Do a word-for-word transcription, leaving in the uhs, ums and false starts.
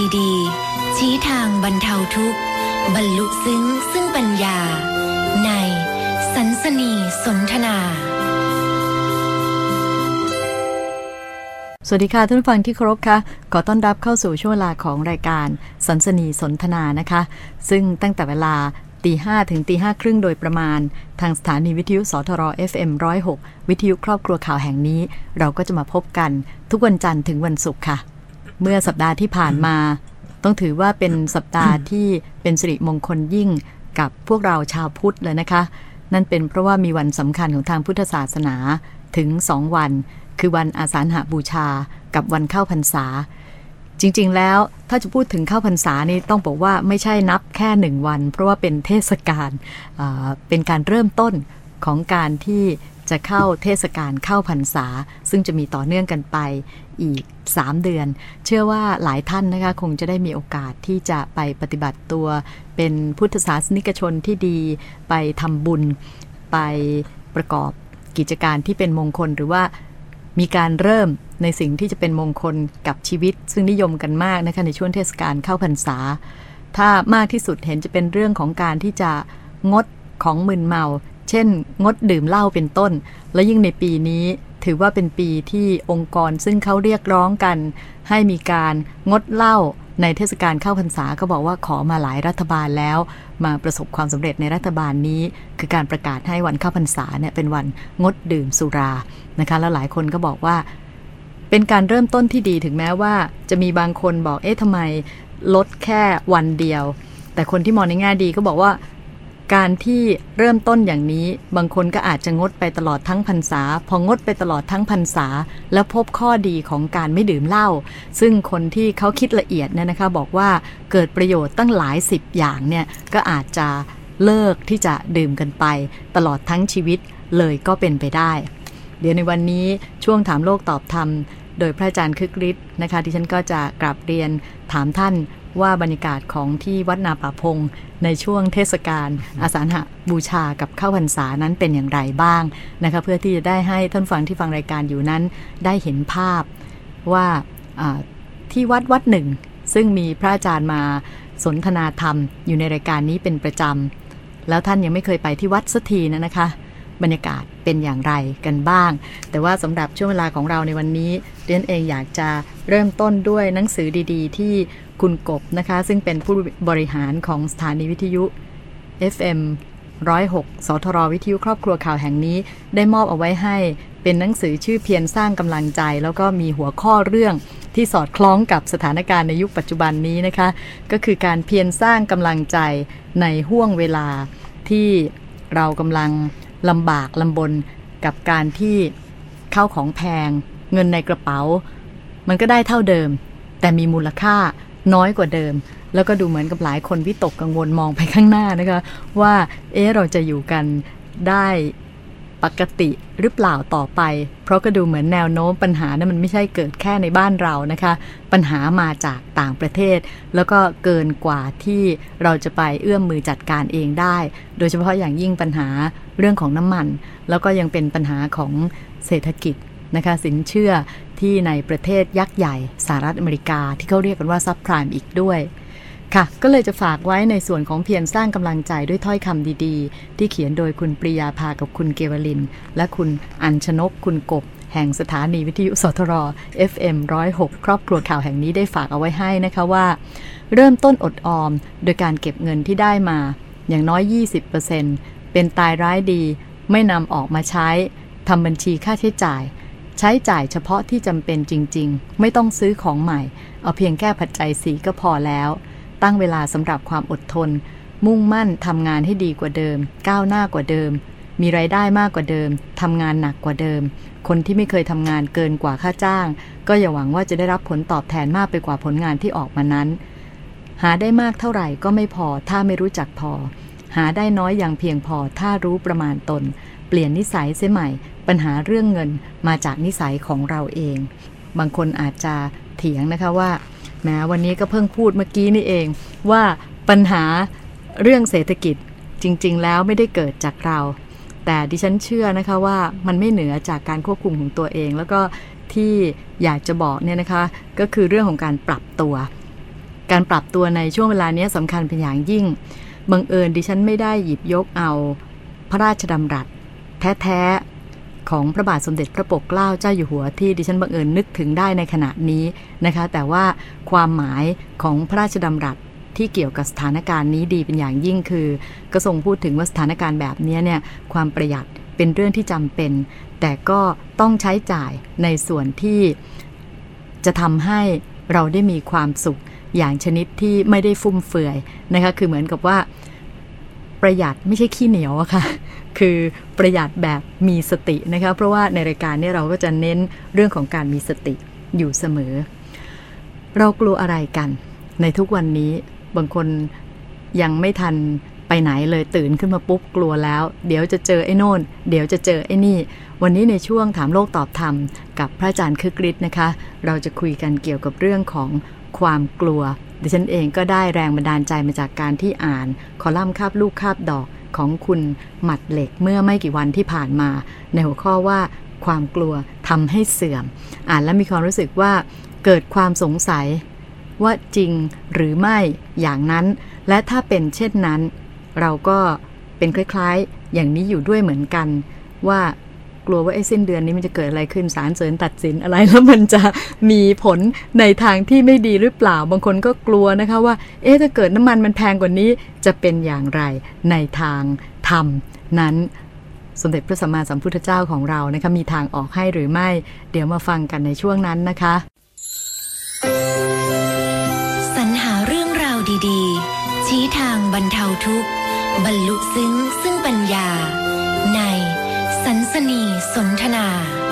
ดีๆชี้ทางบรรเทาทุกข์บรรลุซึ้งซึ่งปัญญาในสันสนีสนทนาสวัสดีค่ะท่านผู้ฟังที่เคารพค่ะขอต้อนรับเข้าสู่ช่วงเวลาของรายการสันสนีสนทนานะคะซึ่งตั้งแต่เวลาตีห้าถึงตีห้าครึ่งโดยประมาณทางสถานีวิทยุสทร เอฟ เอ็ม หนึ่งศูนย์หก วิทยุครอบครัวข่าวแห่งนี้เราก็จะมาพบกันทุกวันจันทร์ถึงวันศุกร์ค่ะเมื่อสัปดาห์ที่ผ่านมาต้องถือว่าเป็นสัปดาห์ที่เป็นสิริมงคลยิ่งกับพวกเราชาวพุทธเลยนะคะนั่นเป็นเพราะว่ามีวันสำคัญของทางพุทธศาสนาถึงสองวันคือวันอาสาฬหบูชากับวันเข้าพรรษาจริงๆแล้วถ้าจะพูดถึงเข้าพรรษานี่ต้องบอกว่าไม่ใช่นับแค่หนึ่งวันเพราะว่าเป็นเทศกาลเป็นการเริ่มต้นของการที่จะเข้าเทศกาลเข้าพรรษาซึ่งจะมีต่อเนื่องกันไปอีกสามเดือนเชื่อว่าหลายท่านนะคะคงจะได้มีโอกาสที่จะไปปฏิบัติตัวเป็นพุทธศาสนิกชนที่ดีไปทำบุญไปประกอบกิจการที่เป็นมงคลหรือว่ามีการเริ่มในสิ่งที่จะเป็นมงคลกับชีวิตซึ่งนิยมกันมากนะคะในช่วงเทศกาลเข้าพรรษาถ้ามากที่สุดเห็นจะเป็นเรื่องของการที่จะงดของมึนเมาเช่นงดดื่มเหล้าเป็นต้นและยิ่งในปีนี้ถือว่าเป็นปีที่องค์กรซึ่งเขาเรียกร้องกันให้มีการงดเหล้าในเทศกาลเข้าพรรษาก็บอกว่าขอมาหลายรัฐบาลแล้วมาประสบความสำเร็จในรัฐบาลนี้คือการประกาศให้วันเข้าพรรษาเนี่ยเป็นวันงดดื่มสุรานะคะแล้วหลายคนก็บอกว่าเป็นการเริ่มต้นที่ดีถึงแม้ว่าจะมีบางคนบอกเอ๊ะทำไมลดแค่วันเดียวแต่คนที่มองในแง่ดีก็บอกว่าการที่เริ่มต้นอย่างนี้บางคนก็อาจจะงดไปตลอดทั้งพรรษาพองดไปตลอดทั้งพรรษาแล้วพบข้อดีของการไม่ดื่มเหล้าซึ่งคนที่เขาคิดละเอียดเนี่ยนะคะบอกว่าเกิดประโยชน์ตั้งหลายสิบอย่างเนี่ยก็อาจจะเลิกที่จะดื่มกันไปตลอดทั้งชีวิตเลยก็เป็นไปได้เดี๋ยวในวันนี้ช่วงถามโลกตอบธรรมโดยพระอาจารย์คึกฤทธิ์นะคะที่ฉันก็จะกราบเรียนถามท่านว่าบรรยากาศของที่วัดนาป่าพงในช่วงเทศกาลอาสาฬหบูชากับเข้าพรรษานั้นเป็นอย่างไรบ้างนะคะเพื่อที่จะได้ให้ท่านฟังที่ฟังรายการอยู่นั้นได้เห็นภาพว่าที่วัดวัดหนึ่งซึ่งมีพระอาจารย์มาสนทนาธรรมอยู่ในรายการนี้เป็นประจำแล้วท่านยังไม่เคยไปที่วัดสักทีนะนะคะบรรยากาศเป็นอย่างไรกันบ้างแต่ว่าสำหรับช่วงเวลาของเราในวันนี้เรียนเองอยากจะเริ่มต้นด้วยหนังสือดีๆที่คุณกบนะคะซึ่งเป็นผู้บริหารของสถานีวิทยุ เอฟ เอ็ม หนึ่งศูนย์หก สทรวิทยุครอบครัวข่าวแห่งนี้ได้มอบเอาไว้ให้เป็นหนังสือชื่อเพียรสร้างกำลังใจแล้วก็มีหัวข้อเรื่องที่สอดคล้องกับสถานการณ์ในยุคปัจจุบันนี้นะคะก็คือการเพียรสร้างกำลังใจในห้วงเวลาที่เรากำลังลำบากลำบนกับการที่เข้าของแพงเงินในกระเป๋ามันก็ได้เท่าเดิมแต่มีมูลค่าน้อยกว่าเดิมแล้วก็ดูเหมือนกับหลายคนวิตกกังวลมองไปข้างหน้านะคะว่าเอ๊ะเราจะอยู่กันได้ปกติหรือเปล่าต่อไปเพราะก็ดูเหมือนแนวโน้มปัญหานั้นมันไม่ใช่เกิดแค่ในบ้านเรานะคะปัญหามาจากต่างประเทศแล้วก็เกินกว่าที่เราจะไปเอื้อมมือจัดการเองได้โดยเฉพาะอย่างยิ่งปัญหาเรื่องของน้ำมันแล้วก็ยังเป็นปัญหาของเศรษฐกิจนะคะสินเชื่อที่ในประเทศยักษ์ใหญ่สหรัฐอเมริกาที่เขาเรียกกันว่าซับไพรม์อีกด้วยค่ะก็เลยจะฝากไว้ในส่วนของเพียรสร้างกำลังใจด้วยถ้อยคำดีๆที่เขียนโดยคุณปริยาภากับคุณเกวลินและคุณอัญชนกคุณกบแห่งสถานีวิทยุสทร เอฟ เอ็ม หนึ่งศูนย์หก ครอบครัวข่าวแห่งนี้ได้ฝากเอาไว้ให้นะคะว่าเริ่มต้นอดออมโดยการเก็บเงินที่ได้มาอย่างน้อย ยี่สิบเปอร์เซ็นต์ เป็นตายร้ายดีไม่นำออกมาใช้ทำบัญชีค่าใช้จ่ายใช้จ่ายเฉพาะที่จำเป็นจริงๆไม่ต้องซื้อของใหม่เอาเพียงแค่ปัจจัยสี่ก็พอแล้วตั้งเวลาสำหรับความอดทนมุ่งมั่นทำงานให้ดีกว่าเดิมก้าวหน้ากว่าเดิมมีรายได้มากกว่าเดิมทำงานหนักกว่าเดิมคนที่ไม่เคยทำงานเกินกว่าค่าจ้างก็อย่าหวังว่าจะได้รับผลตอบแทนมากไปกว่าผลงานที่ออกมานั้นหาได้มากเท่าไหร่ก็ไม่พอถ้าไม่รู้จักพอหาได้น้อยอย่างเพียงพอถ้ารู้ประมาณตนเปลี่ยนนิสัยเสียใหม่ปัญหาเรื่องเงินมาจากนิสัยของเราเองบางคนอาจจะเถียงนะคะว่าแม้วันนี้ก็เพิ่งพูดเมื่อกี้นี่เองว่าปัญหาเรื่องเศรษฐกิจจริงๆแล้วไม่ได้เกิดจากเราแต่ดิฉันเชื่อนะคะว่ามันไม่เหนือจากการควบคุมของตัวเองแล้วก็ที่อยากจะบอกเนี่ยนะคะก็คือเรื่องของการปรับตัวการปรับตัวในช่วงเวลานี้สำคัญเป็นอย่างยิ่งบังเอิญดิฉันไม่ได้หยิบยกเอาพระราชดำรัสแท้ๆของพระบาทสมเด็จพระปกเกล้าเจ้าอยู่หัวที่ดิฉันบังเอิญนึกถึงได้ในขณะนี้นะคะแต่ว่าความหมายของพระราชดำรัสที่เกี่ยวกับสถานการณ์นี้ดีเป็นอย่างยิ่งคือก็ทรงพูดถึงว่าสถานการณ์แบบนี้เนี่ยความประหยัดเป็นเรื่องที่จำเป็นแต่ก็ต้องใช้จ่ายในส่วนที่จะทำให้เราได้มีความสุขอย่างชนิดที่ไม่ได้ฟุ่มเฟือยนะคะคือเหมือนกับว่าประหยัดไม่ใช่ขี้เหนียวอะค่ะคือประหยัดแบบมีสตินะคะเพราะว่าในรายการนี้เราก็จะเน้นเรื่องของการมีสติอยู่เสมอเรากลัวอะไรกันในทุกวันนี้บางคนยังไม่ทันไปไหนเลยตื่นขึ้นมาปุ๊บกลัวแล้วเดี๋ยวจะเจอไอ้โน่นเดี๋ยวจะเจอไอ้นี่วันนี้ในช่วงถามโลกตอบธรรมกับพระอาจารย์คึกฤทธิ์นะคะเราจะคุยกันเกี่ยวกับเรื่องของความกลัวดิฉันเองก็ได้แรงบันดาลใจมาจากการที่อ่านคอลัมน์คาบลูกคาบดอกของคุณหมัดเหล็กเมื่อไม่กี่วันที่ผ่านมาในหัวข้อว่าความกลัวทำให้เสื่อมอ่านแล้วมีความรู้สึกว่าเกิดความสงสัยว่าจริงหรือไม่อย่างนั้นและถ้าเป็นเช่นนั้นเราก็เป็นคล้ายๆอย่างนี้อยู่ด้วยเหมือนกันว่ากลัวว่าไอ้สิ้นเดือนนี้มันจะเกิดอะไรขึ้นศาลเสริญตัดสินอะไรแล้วมันจะมีผลในทางที่ไม่ดีหรือเปล่าบางคนก็กลัวนะคะว่าเอ๊ะถ้าเกิดน้ำมันมันแพงกว่านี้จะเป็นอย่างไรในทางธรรมนั้นสมเด็จพระสัมมาสัมพุทธเจ้าของเรานะคะมีทางออกให้หรือไม่เดี๋ยวมาฟังกันในช่วงนั้นนะคะสรรหาเรื่องราวดีๆชี้ทางบรรเทาทุกข์บรรลุซึ้งซึ่งปัญญาในสันสนีสนทนา